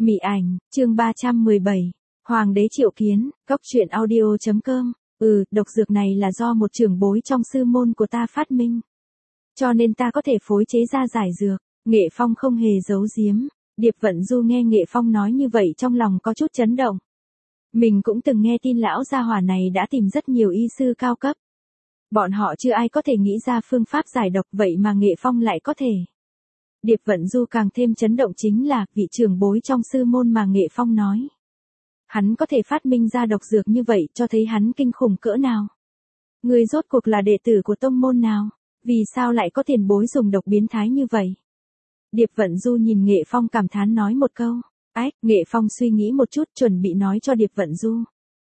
Mị ảnh, chương 317. Hoàng đế triệu kiến, góc truyện audio.com. Độc dược này là do một trưởng bối trong sư môn của ta phát minh. Cho nên ta có thể phối chế ra giải dược. Nghệ Phong không hề giấu giếm. Điệp Vận Du nghe Nghệ Phong nói như vậy trong lòng có chút chấn động. Mình cũng từng nghe tin lão gia hỏa này đã tìm rất nhiều y sư cao cấp. Bọn họ chưa ai có thể nghĩ ra phương pháp giải độc, vậy mà Nghệ Phong lại có thể. Điệp Vận Du càng thêm chấn động chính là vị trưởng bối trong sư môn mà Nghệ Phong nói. Hắn có thể phát minh ra độc dược như vậy cho thấy hắn kinh khủng cỡ nào. Người rốt cuộc là đệ tử của tông môn nào? Vì sao lại có tiền bối dùng độc biến thái như vậy? Điệp Vận Du nhìn Nghệ Phong cảm thán nói một câu. Nghệ Phong suy nghĩ một chút chuẩn bị nói cho Điệp Vận Du.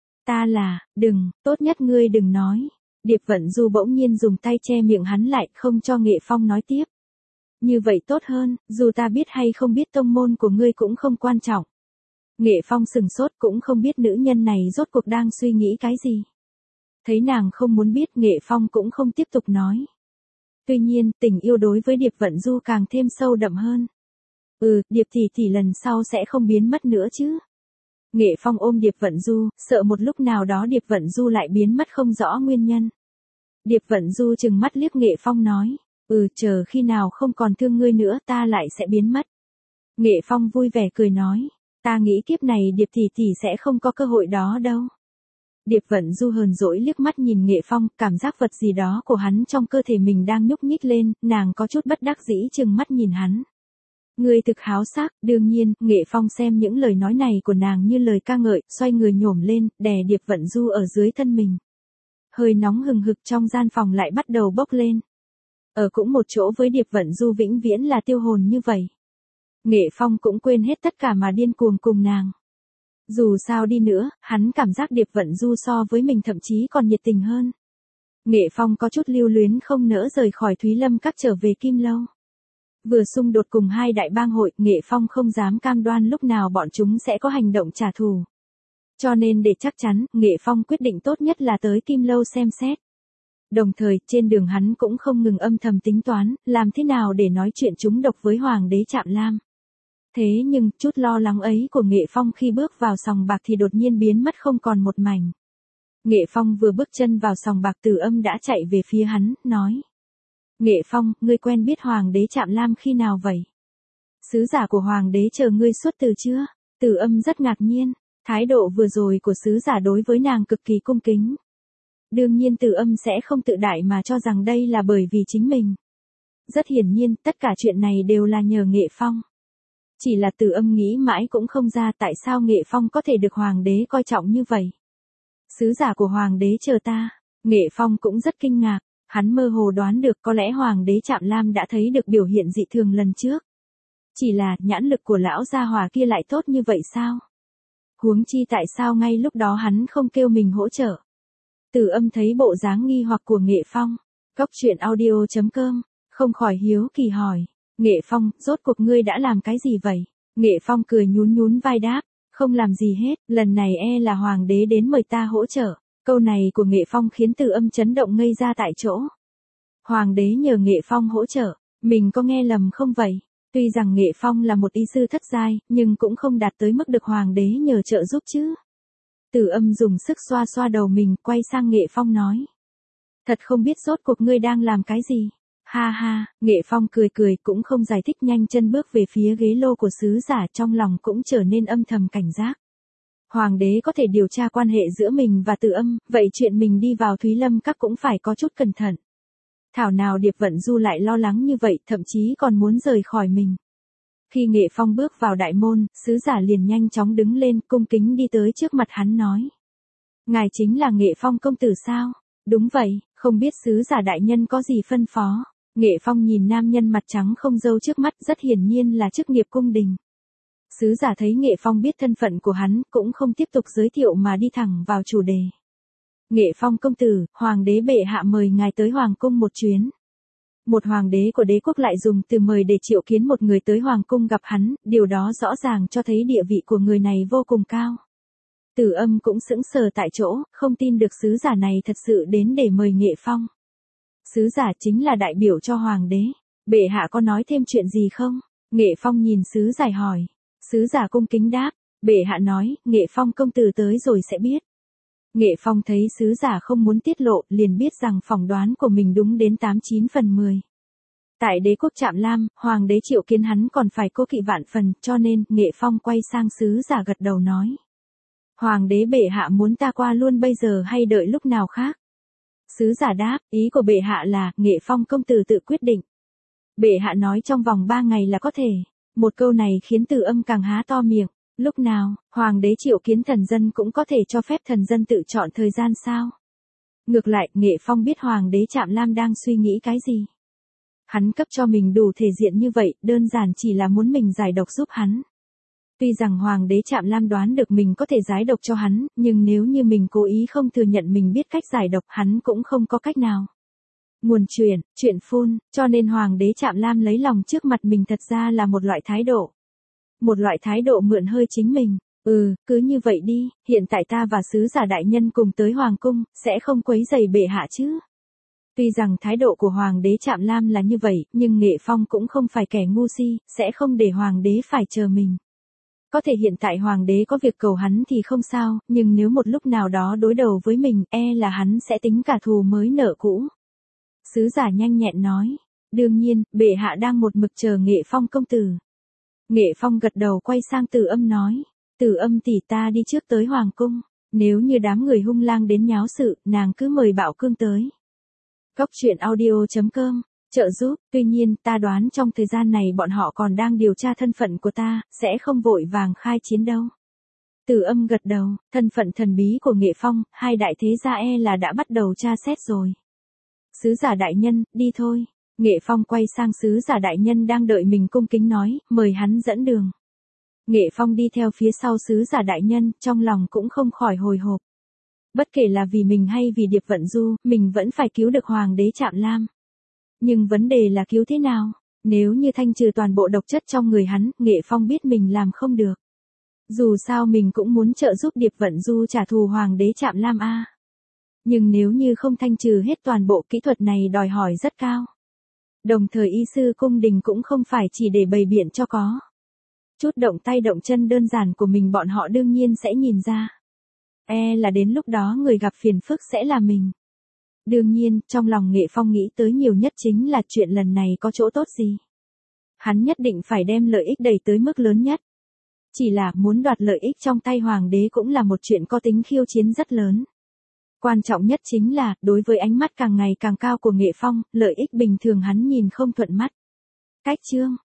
Đừng, tốt nhất ngươi đừng nói. Điệp Vận Du bỗng nhiên dùng tay che miệng hắn lại không cho Nghệ Phong nói tiếp. Như vậy tốt hơn, dù ta biết hay không biết tông môn của ngươi cũng không quan trọng. Nghệ Phong sừng sốt cũng không biết nữ nhân này rốt cuộc đang suy nghĩ cái gì. Thấy nàng không muốn biết, Nghệ Phong cũng không tiếp tục nói. Tuy nhiên, tình yêu đối với Điệp Vận Du càng thêm sâu đậm hơn. Điệp tỷ lần sau sẽ không biến mất nữa chứ. Nghệ Phong ôm Điệp Vận Du, sợ một lúc nào đó Điệp Vận Du lại biến mất không rõ nguyên nhân. Điệp Vận Du trừng mắt liếc Nghệ Phong nói. Chờ khi nào không còn thương ngươi nữa ta lại sẽ biến mất. Nghệ Phong vui vẻ cười nói. Ta nghĩ kiếp này Điệp tỷ sẽ không có cơ hội đó đâu. Điệp Vận Du hờn dỗi liếc mắt nhìn Nghệ Phong, cảm giác vật gì đó của hắn trong cơ thể mình đang nhúc nhích lên, nàng có chút bất đắc dĩ trừng mắt nhìn hắn. Ngươi thực háo sắc, đương nhiên, Nghệ Phong xem những lời nói này của nàng như lời ca ngợi, xoay người nhổm lên, đè Điệp Vận Du ở dưới thân mình. Hơi nóng hừng hực trong gian phòng lại bắt đầu bốc lên. Ở cũng một chỗ với Điệp Vận Du vĩnh viễn là tiêu hồn như vậy. Nghệ Phong cũng quên hết tất cả mà điên cuồng cùng nàng. Dù sao đi nữa, hắn cảm giác Điệp Vận Du so với mình thậm chí còn nhiệt tình hơn. Nghệ Phong có chút lưu luyến không nỡ rời khỏi Thúy Lâm Các trở về Kim Lâu. Vừa xung đột cùng hai đại bang hội, Nghệ Phong không dám cam đoan lúc nào bọn chúng sẽ có hành động trả thù. Cho nên để chắc chắn, Nghệ Phong quyết định tốt nhất là tới Kim Lâu xem xét. Đồng thời, trên đường hắn cũng không ngừng âm thầm tính toán, làm thế nào để nói chuyện trúng độc với Hoàng đế Trạm Lam. Thế nhưng, chút lo lắng ấy của Nghệ Phong khi bước vào sòng bạc thì đột nhiên biến mất không còn một mảnh. Nghệ Phong vừa bước chân vào sòng bạc, Từ Âm đã chạy về phía hắn, nói. Nghệ Phong, ngươi quen biết Hoàng đế Trạm Lam khi nào vậy? Sứ giả của Hoàng đế chờ ngươi suốt từ chưa? Từ Âm rất ngạc nhiên, thái độ vừa rồi của sứ giả đối với nàng cực kỳ cung kính. Đương nhiên Từ Âm sẽ không tự đại mà cho rằng đây là bởi vì chính mình. Rất hiển nhiên, tất cả chuyện này đều là nhờ Nghệ Phong. Chỉ là Từ Âm nghĩ mãi cũng không ra tại sao Nghệ Phong có thể được Hoàng đế coi trọng như vậy. Sứ giả của Hoàng đế chờ ta. Nghệ Phong cũng rất kinh ngạc, hắn mơ hồ đoán được có lẽ Hoàng đế Trạm Lam đã thấy được biểu hiện dị thường lần trước. Chỉ là nhãn lực của lão gia hỏa kia lại tốt như vậy sao? Huống chi tại sao ngay lúc đó hắn không kêu mình hỗ trợ? Từ Âm thấy bộ dáng nghi hoặc của Nghệ Phong, góc truyện audio.com, không khỏi hiếu kỳ hỏi. Nghệ Phong, rốt cuộc ngươi đã làm cái gì vậy? Nghệ Phong cười nhún vai đáp, không làm gì hết, lần này là Hoàng đế đến mời ta hỗ trợ. Câu này của Nghệ Phong khiến Từ Âm chấn động ngây ra tại chỗ. Hoàng đế nhờ Nghệ Phong hỗ trợ, mình có nghe lầm không vậy? Tuy rằng Nghệ Phong là một y sư thất giai, nhưng cũng không đạt tới mức được Hoàng đế nhờ trợ giúp chứ. Từ Âm dùng sức xoa xoa đầu mình, quay sang Nghệ Phong nói. Thật không biết rốt cuộc ngươi đang làm cái gì? Ha ha, Nghệ Phong cười cũng không giải thích, nhanh chân bước về phía ghế lô của sứ giả, trong lòng cũng trở nên âm thầm cảnh giác. Hoàng đế có thể điều tra quan hệ giữa mình và Từ Âm, vậy chuyện mình đi vào Thúy Lâm Các cũng phải có chút cẩn thận. Thảo nào Điệp Vận Du lại lo lắng như vậy, thậm chí còn muốn rời khỏi mình. Khi Nghệ Phong bước vào đại môn, sứ giả liền nhanh chóng đứng lên, cung kính đi tới trước mặt hắn nói. Ngài chính là Nghệ Phong công tử sao? Đúng vậy, không biết sứ giả đại nhân có gì phân phó? Nghệ Phong nhìn nam nhân mặt trắng không râu trước mắt, rất hiển nhiên là chức nghiệp cung đình. Sứ giả thấy Nghệ Phong biết thân phận của hắn, cũng không tiếp tục giới thiệu mà đi thẳng vào chủ đề. Nghệ Phong công tử, Hoàng đế bệ hạ mời ngài tới Hoàng cung một chuyến. Một hoàng đế của đế quốc lại dùng từ mời để triệu kiến một người tới Hoàng cung gặp hắn, điều đó rõ ràng cho thấy địa vị của người này vô cùng cao. Từ Âm cũng sững sờ tại chỗ, không tin được sứ giả này thật sự đến để mời Nghệ Phong. Sứ giả chính là đại biểu cho Hoàng đế. Bệ hạ có nói thêm chuyện gì không? Nghệ Phong nhìn sứ giả hỏi. Sứ giả cung kính đáp, bệ hạ nói, Nghệ Phong công tử tới rồi sẽ biết. Nghệ Phong thấy sứ giả không muốn tiết lộ, liền biết rằng phỏng đoán của mình đúng đến 89 phần 10. Tại đế quốc Trạm Lam, hoàng đế Triệu Kiến hắn còn phải cố kỵ vạn phần, cho nên, Nghệ Phong quay sang sứ giả gật đầu nói. Hoàng đế bệ hạ muốn ta qua luôn bây giờ hay đợi lúc nào khác? Sứ giả đáp, ý của bệ hạ là, Nghệ Phong công tử tự quyết định. Bệ hạ nói trong vòng 3 ngày là có thể. Một câu này khiến Từ Âm càng há to miệng. Lúc nào, hoàng đế Triệu Kiến thần dân cũng có thể cho phép thần dân tự chọn thời gian sao? Ngược lại, Nghệ Phong biết hoàng đế Trạm Lam đang suy nghĩ cái gì. Hắn cấp cho mình đủ thể diện như vậy, đơn giản chỉ là muốn mình giải độc giúp hắn. Tuy rằng hoàng đế Trạm Lam đoán được mình có thể giải độc cho hắn, nhưng nếu như mình cố ý không thừa nhận mình biết cách giải độc, hắn cũng không có cách nào. Nguồn chuyện phun, cho nên hoàng đế Trạm Lam lấy lòng trước mặt mình thật ra là một loại thái độ. Một loại thái độ mượn hơi chính mình. Cứ như vậy đi, hiện tại ta và sứ giả đại nhân cùng tới hoàng cung, sẽ không quấy rầy bệ hạ chứ. Tuy rằng thái độ của hoàng đế Trạm Lam là như vậy, nhưng Nghệ Phong cũng không phải kẻ ngu si, sẽ không để hoàng đế phải chờ mình. Có thể hiện tại hoàng đế có việc cầu hắn thì không sao, nhưng nếu một lúc nào đó đối đầu với mình, là hắn sẽ tính cả thù mới nợ cũ. Sứ giả nhanh nhẹn nói, đương nhiên, bệ hạ đang một mực chờ Nghệ Phong công tử. Nghệ Phong gật đầu quay sang Từ Âm nói, Từ Âm tỷ ta đi trước tới hoàng cung, nếu như đám người hung lang đến nháo sự, nàng cứ mời Bảo Cương tới. Góc truyện audio.com, trợ giúp, tuy nhiên ta đoán trong thời gian này bọn họ còn đang điều tra thân phận của ta, sẽ không vội vàng khai chiến đâu. Từ Âm gật đầu, thân phận thần bí của Nghệ Phong, hai đại thế gia là đã bắt đầu tra xét rồi. Sứ giả đại nhân, đi thôi. Nghệ Phong quay sang sứ giả đại nhân đang đợi mình cung kính nói, mời hắn dẫn đường. Nghệ Phong đi theo phía sau sứ giả đại nhân, trong lòng cũng không khỏi hồi hộp. Bất kể là vì mình hay vì Điệp Vận Du, mình vẫn phải cứu được hoàng đế Trạm Lam. Nhưng vấn đề là cứu thế nào? Nếu như thanh trừ toàn bộ độc chất trong người hắn, Nghệ Phong biết mình làm không được. Dù sao mình cũng muốn trợ giúp Điệp Vận Du trả thù hoàng đế Trạm Lam a. Nhưng nếu như không thanh trừ hết toàn bộ, kỹ thuật này đòi hỏi rất cao. Đồng thời y sư cung đình cũng không phải chỉ để bày biện cho có. Chút động tay động chân đơn giản của mình bọn họ đương nhiên sẽ nhìn ra. Là đến lúc đó người gặp phiền phức sẽ là mình. Đương nhiên, trong lòng Nghệ Phong nghĩ tới nhiều nhất chính là chuyện lần này có chỗ tốt gì. Hắn nhất định phải đem lợi ích đẩy tới mức lớn nhất. Chỉ là muốn đoạt lợi ích trong tay hoàng đế cũng là một chuyện có tính khiêu chiến rất lớn. Quan trọng nhất chính là, đối với ánh mắt càng ngày càng cao của Nghệ Phong, lợi ích bình thường hắn nhìn không thuận mắt. Cách chương